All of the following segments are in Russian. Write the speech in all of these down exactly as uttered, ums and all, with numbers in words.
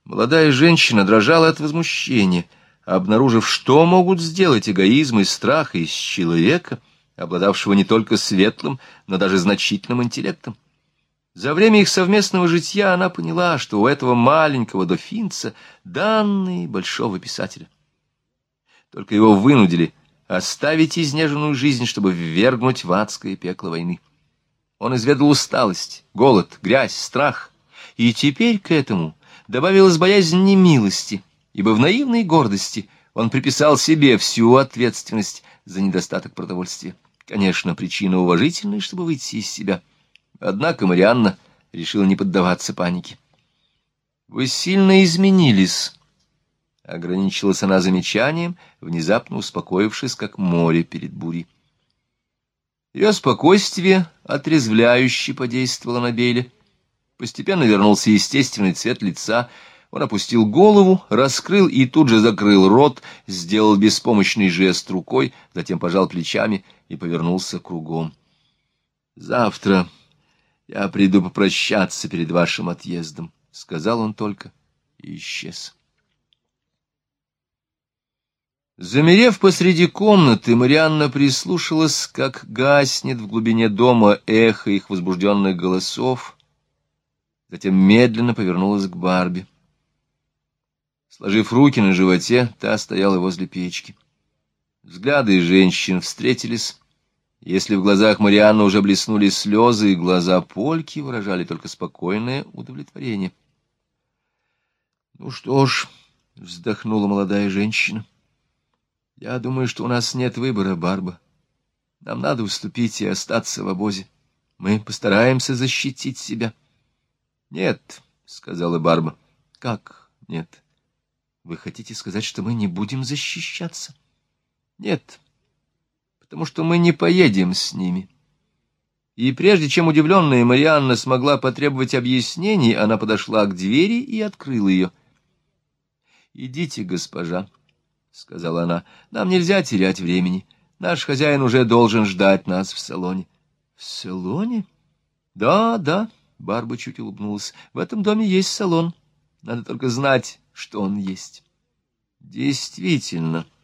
Молодая женщина дрожала от возмущения, обнаружив, что могут сделать эгоизм и страх из человека, обладавшего не только светлым, но даже значительным интеллектом. За время их совместного житья она поняла, что у этого маленького дофинца данные большого писателя. Только его вынудили оставить изнеженную жизнь, чтобы ввергнуть в адское пекло войны. Он изведал усталость, голод, грязь, страх, и теперь к этому добавилась боязнь немилости, ибо в наивной гордости он приписал себе всю ответственность за недостаток продовольствия. Конечно, причина уважительная, чтобы выйти из себя. Однако Марианна решила не поддаваться панике. «Вы сильно изменились», — ограничилась она замечанием, внезапно успокоившись, как море перед бурей. Ее спокойствие отрезвляюще подействовало на Бейля. Постепенно вернулся естественный цвет лица. Он опустил голову, раскрыл и тут же закрыл рот, сделал беспомощный жест рукой, затем пожал плечами и повернулся кругом. «Завтра я приду попрощаться перед вашим отъездом», — сказал он только и исчез. Замерев посреди комнаты, Марианна прислушалась, как гаснет в глубине дома эхо их возбужденных голосов, затем медленно повернулась к Барби. Сложив руки на животе, та стояла возле печки. Взгляды женщин встретились. Если в глазах Марианны уже блеснули слезы, и глаза Польки выражали только спокойное удовлетворение. — Ну что ж, — вздохнула молодая женщина, — я думаю, что у нас нет выбора, Барба. Нам надо уступить и остаться в обозе. Мы постараемся защитить себя. — Нет, — сказала Барба. — Как нет? Вы хотите сказать, что мы не будем защищаться? — Нет, потому что мы не поедем с ними. И прежде чем удивленная Марианна смогла потребовать объяснений, она подошла к двери и открыла ее. — Идите, госпожа, — сказала она, — нам нельзя терять времени. Наш хозяин уже должен ждать нас в салоне. — В салоне? — Да, да, — Барба чуть улыбнулась. — В этом доме есть салон. Надо только знать, что он есть. Действительно.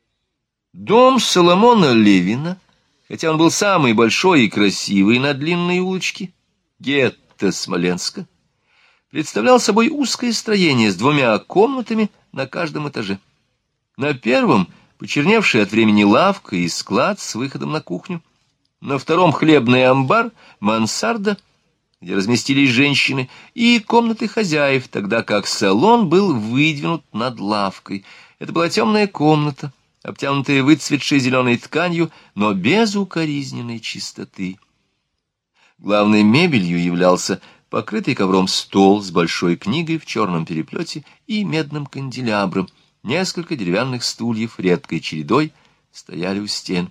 Дом Соломона Левина, хотя он был самый большой и красивый на длинной улочке, гетто Смоленска, представлял собой узкое строение с двумя комнатами на каждом этаже. На первом — почерневшая от времени лавка и склад с выходом на кухню. На втором — хлебный амбар, мансарда, где разместились женщины, и комнаты хозяев, тогда как салон был выдвинут над лавкой. Это была темная комната, обтянутая выцветшей зеленой тканью, но без укоризненной чистоты. Главной мебелью являлся покрытый ковром стол с большой книгой в черном переплете и медным канделябром. Несколько деревянных стульев редкой чередой стояли у стен.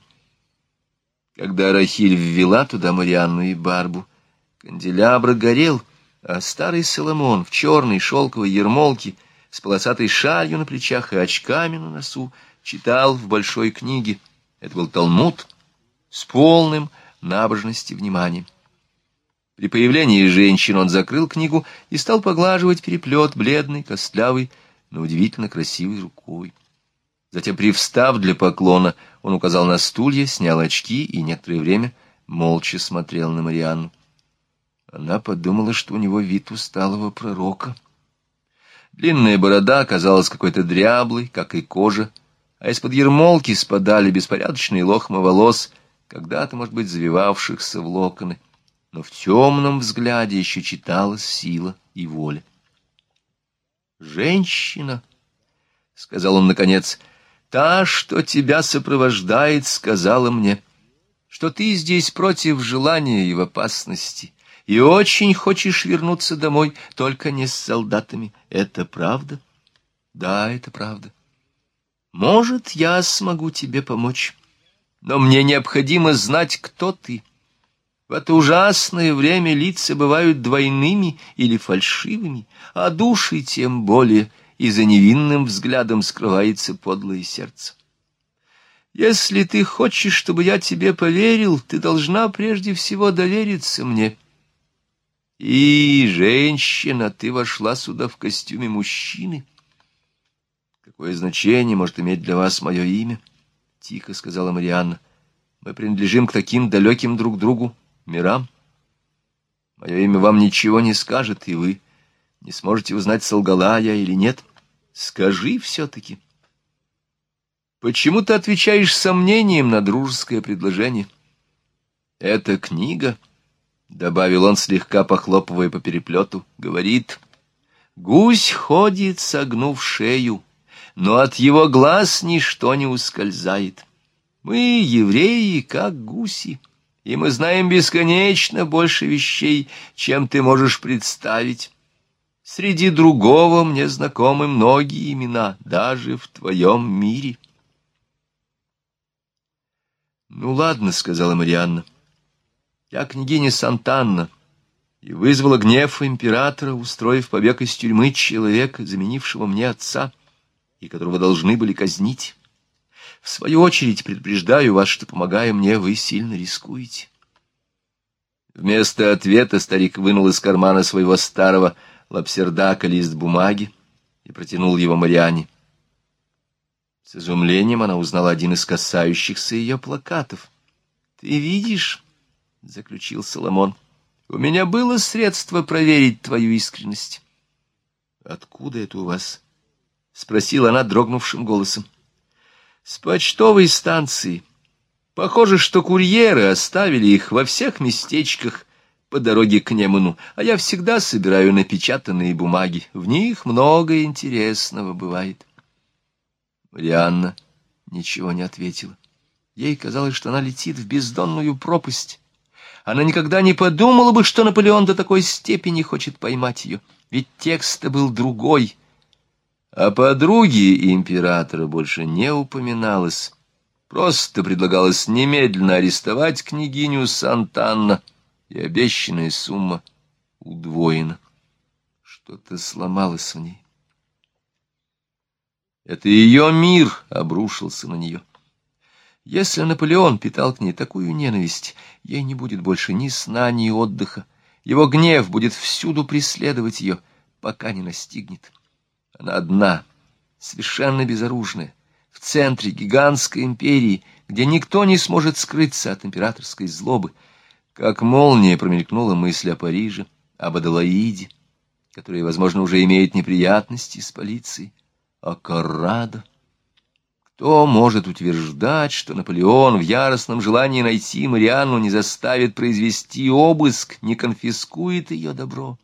Когда Рахиль ввела туда Марианну и Барбу, канделябр горел, а старый Соломон в черной шелковой ермолке с полосатой шалью на плечах и очками на носу читал в большой книге. Это был Талмуд с полным набожности вниманием. При появлении женщин он закрыл книгу и стал поглаживать переплет бледной, костлявой, но удивительно красивой рукой. Затем, привстав для поклона, он указал на стулья, снял очки и некоторое время молча смотрел на Марианну. Она подумала, что у него вид усталого пророка. Длинная борода казалась какой-то дряблой, как и кожа, а из-под ермолки спадали беспорядочные лохмы волос, когда-то, может быть, завивавшихся в локоны, но в темном взгляде еще читалась сила и воля. «Женщина», — сказал он наконец, — «та, что тебя сопровождает, сказала мне, что ты здесь против желания и в опасности, и очень хочешь вернуться домой, только не с солдатами. Это правда?» «Да, это правда. Может, я смогу тебе помочь, но мне необходимо знать, кто ты. В это ужасное время лица бывают двойными или фальшивыми, а души тем более, и за невинным взглядом скрывается подлое сердце. Если ты хочешь, чтобы я тебе поверил, ты должна прежде всего довериться мне. И, женщина, ты вошла сюда в костюме мужчины. Какое значение может иметь для вас мое имя? — тихо сказала Марианна. Мы принадлежим к таким далеким друг другу мирам. Мое имя вам ничего не скажет, и вы не сможете узнать, солгала я или нет. Скажи все-таки. Почему ты отвечаешь сомнением на дружеское предложение? Эта книга, — добавил он, слегка похлопывая по переплету, — говорит: гусь ходит, согнув шею, но от его глаз ничто не ускользает. Мы, евреи, как гуси, и мы знаем бесконечно больше вещей, чем ты можешь представить. Среди другого мне знакомы многие имена, даже в твоем мире. — Ну, ладно, — сказала Марианна. — Я княгиня Сантанна, и вызвала гнев императора, устроив побег из тюрьмы человека, заменившего мне отца, и которого должны были казнить. В свою очередь предупреждаю вас, что, помогая мне, вы сильно рискуете. Вместо ответа старик вынул из кармана своего старого лапсердака лист бумаги и протянул его Марианне. С изумлением она узнала один из касающихся ее плакатов. — Ты видишь, — заключил Соломон, — у меня было средство проверить твою искренность. — Откуда это у вас? — спросила она дрогнувшим голосом. — С почтовой станции. Похоже, что курьеры оставили их во всех местечках по дороге к Неману, а я всегда собираю напечатанные бумаги. В них много интересного бывает. Марианна ничего не ответила. Ей казалось, что она летит в бездонную пропасть. Она никогда не подумала бы, что Наполеон до такой степени хочет поймать ее, ведь текст-то был другой. О подруге императора больше не упоминалось. Просто предлагалось немедленно арестовать княгиню Сантанна, и обещанная сумма удвоена. Что-то сломалось в ней. Это ее мир обрушился на нее. Если Наполеон питал к ней такую ненависть, ей не будет больше ни сна, ни отдыха. Его гнев будет всюду преследовать ее, пока не настигнет. Она одна, совершенно безоружная, в центре гигантской империи, где никто не сможет скрыться от императорской злобы. Как молния промелькнула мысль о Париже, об Аделаиде, которая, возможно, уже имеет неприятности с полицией, о Коррадо. Кто может утверждать, что Наполеон в яростном желании найти Марианну не заставит произвести обыск, не конфискует ее добро?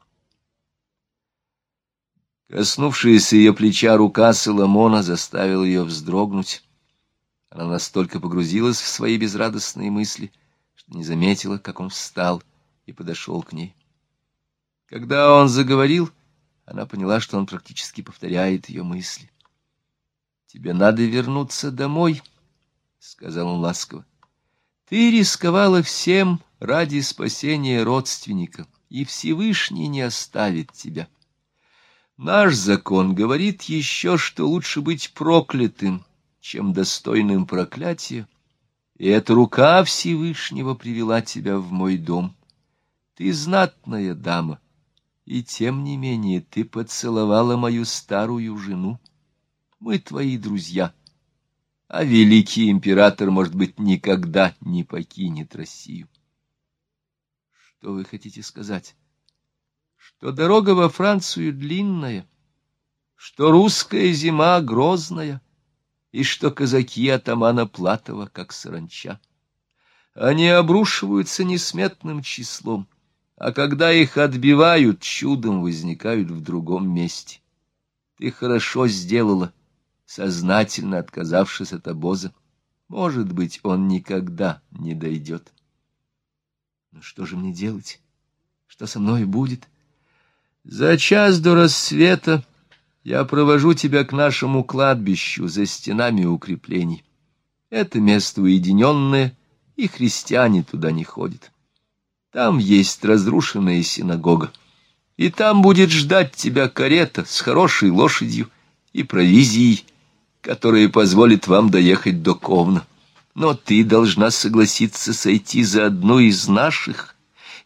Коснувшаяся ее плеча рука Соломона заставила ее вздрогнуть. Она настолько погрузилась в свои безрадостные мысли, что не заметила, как он встал и подошел к ней. Когда он заговорил, она поняла, что он практически повторяет ее мысли. — Тебе надо вернуться домой, — сказал он ласково. — Ты рисковала всем ради спасения родственника, и Всевышний не оставит тебя. Наш закон говорит еще, что лучше быть проклятым, чем достойным проклятия, и эта рука Всевышнего привела тебя в мой дом. Ты знатная дама, и тем не менее ты поцеловала мою старую жену. Мы твои друзья, а великий император, может быть, никогда не покинет Россию. Что вы хотите сказать? Что дорога во Францию длинная, что русская зима грозная, и что казаки атамана Платова, как саранча. Они обрушиваются несметным числом, а когда их отбивают, чудом возникают в другом месте. Ты хорошо сделала, сознательно отказавшись от обоза. Может быть, он никогда не дойдет. Но что же мне делать? Что со мной будет? За час до рассвета я провожу тебя к нашему кладбищу за стенами укреплений. Это место уединенное, и христиане туда не ходят. Там есть разрушенная синагога, и там будет ждать тебя карета с хорошей лошадью и провизией, которая позволит вам доехать до Ковна. Но ты должна согласиться сойти за одну из наших,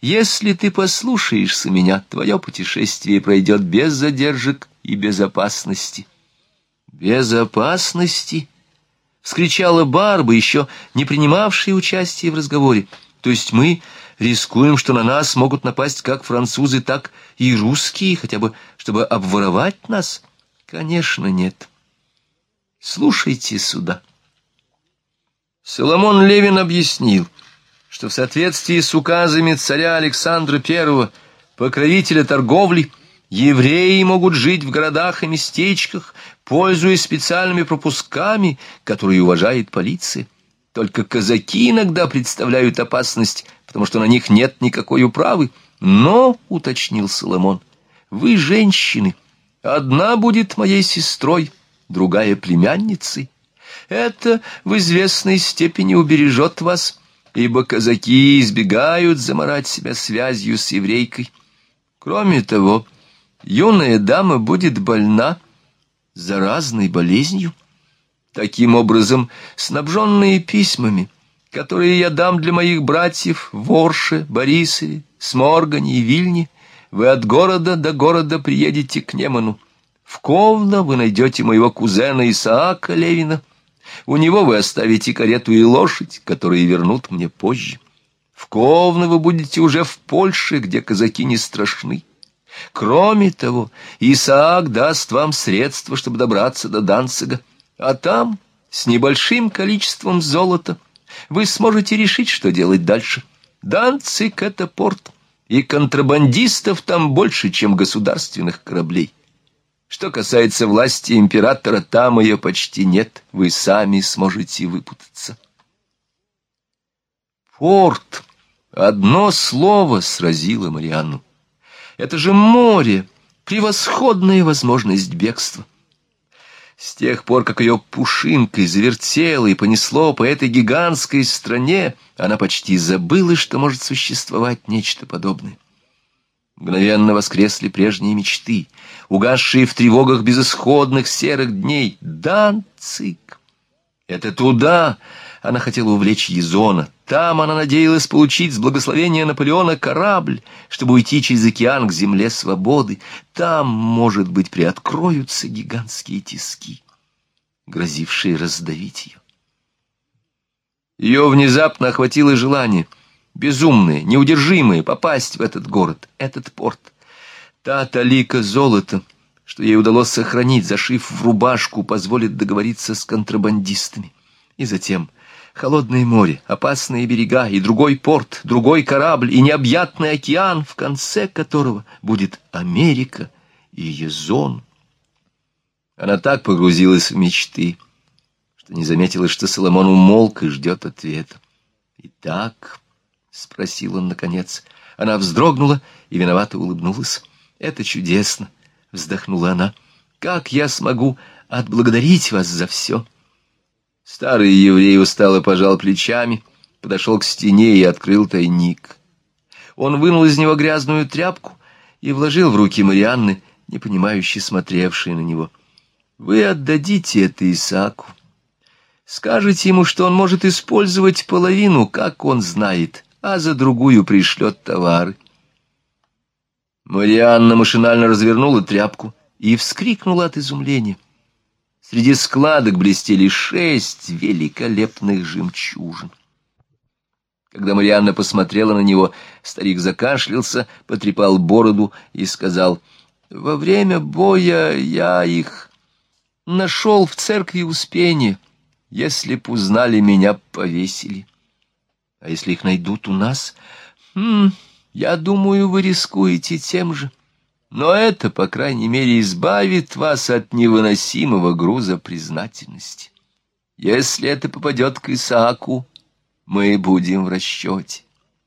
Если ты послушаешься меня, твое путешествие пройдет без задержек и безопасности. Безопасности? — вскричала Барба, еще не принимавшая участия в разговоре. То есть мы рискуем, что на нас могут напасть как французы, так и русские, хотя бы чтобы обворовать нас? Конечно, нет. Слушайте сюда. Соломон Левин объяснил, что в соответствии с указами царя Александра Первого, покровителя торговли, евреи могут жить в городах и местечках, пользуясь специальными пропусками, которые уважает полиция. Только казаки иногда представляют опасность, потому что на них нет никакой управы. Но, — уточнил Соломон, — вы женщины. Одна будет моей сестрой, другая — племянницей. Это в известной степени убережет вас, ибо казаки избегают замарать себя связью с еврейкой. Кроме того, юная дама будет больна заразной болезнью. Таким образом, снабженные письмами, которые я дам для моих братьев в Орше, Борисове, Сморгане и Вильне, вы от города до города приедете к Неману. В Ковно вы найдете моего кузена Исаака Левина. У него вы оставите карету и лошадь, которые вернут мне позже. В Ковно вы будете уже в Польше, где казаки не страшны. Кроме того, Исаак даст вам средства, чтобы добраться до Данцига, а там, с небольшим количеством золота, вы сможете решить, что делать дальше. Данциг — это порт, и контрабандистов там больше, чем государственных кораблей. Что касается власти императора, там ее почти нет, вы сами сможете выпутаться. Порт. Одно слово сразило Марианну. Это же море, превосходная возможность бегства. С тех пор, как ее пушинкой завертело и понесло по этой гигантской стране, она почти забыла, что может существовать нечто подобное. Мгновенно воскресли прежние мечты, угасшие в тревогах безысходных серых дней. Данциг! Это туда она хотела увлечь Езона. Там она надеялась получить с благословения Наполеона корабль, чтобы уйти через океан к земле свободы. Там, может быть, приоткроются гигантские тиски, грозившие раздавить ее. Ее внезапно охватило желание, безумное, неудержимое, попасть в этот город, этот порт. Та талика золота, что ей удалось сохранить, зашив в рубашку, позволит договориться с контрабандистами. И затем холодное море, опасные берега, и другой порт, другой корабль, и необъятный океан, в конце которого будет Америка и Езон. Она так погрузилась в мечты, что не заметила, что Соломон умолк и ждет ответа. «Итак?» — спросил он наконец. Она вздрогнула и виновато улыбнулась. «Это чудесно!» — вздохнула она. «Как я смогу отблагодарить вас за все?» Старый еврей устало пожал плечами, подошел к стене и открыл тайник. Он вынул из него грязную тряпку и вложил в руки Марианны, непонимающе смотревшей на него. «Вы отдадите это Исааку. Скажете ему, что он может использовать половину, как он знает, а за другую пришлет товары». Марианна машинально развернула тряпку и вскрикнула от изумления. Среди складок блестели шесть великолепных жемчужин. Когда Марианна посмотрела на него, старик закашлялся, потрепал бороду и сказал: «Во время боя я их нашел в церкви Успения. Если б узнали, меня повесили. А если их найдут у нас? Хм, я думаю, вы рискуете тем же. Но это, по крайней мере, избавит вас от невыносимого груза признательности. Если это попадет к Исааку, мы будем в расчете».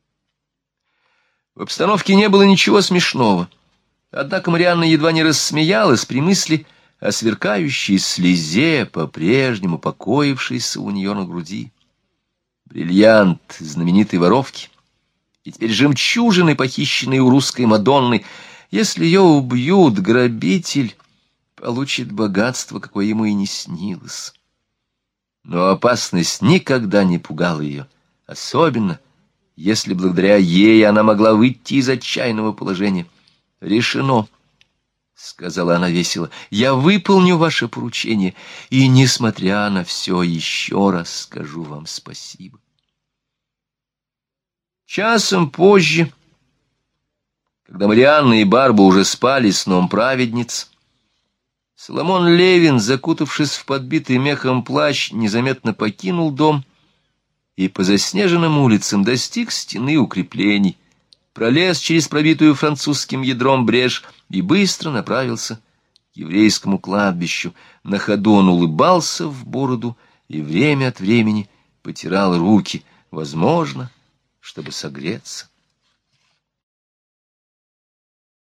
В обстановке не было ничего смешного. Однако Марианна едва не рассмеялась при мысли о сверкающей слезе, по-прежнему покоившейся у нее на груди. Бриллиант знаменитой воровки, и теперь жемчужины, похищенные у русской Мадонны. Если ее убьют, грабитель получит богатство, какое ему и не снилось. Но опасность никогда не пугала ее, особенно если благодаря ей она могла выйти из отчаянного положения. «Решено», — сказала она весело, — «я выполню ваше поручение, и, несмотря на все, еще раз скажу вам спасибо». Часом позже, когда Марианна и Барба уже спали сном праведниц, Соломон Левин, закутавшись в подбитый мехом плащ, незаметно покинул дом и по заснеженным улицам достиг стены укреплений, пролез через пробитую французским ядром брешь и быстро направился к еврейскому кладбищу. На ходу он улыбался в бороду и время от времени потирал руки, возможно, чтобы согреться.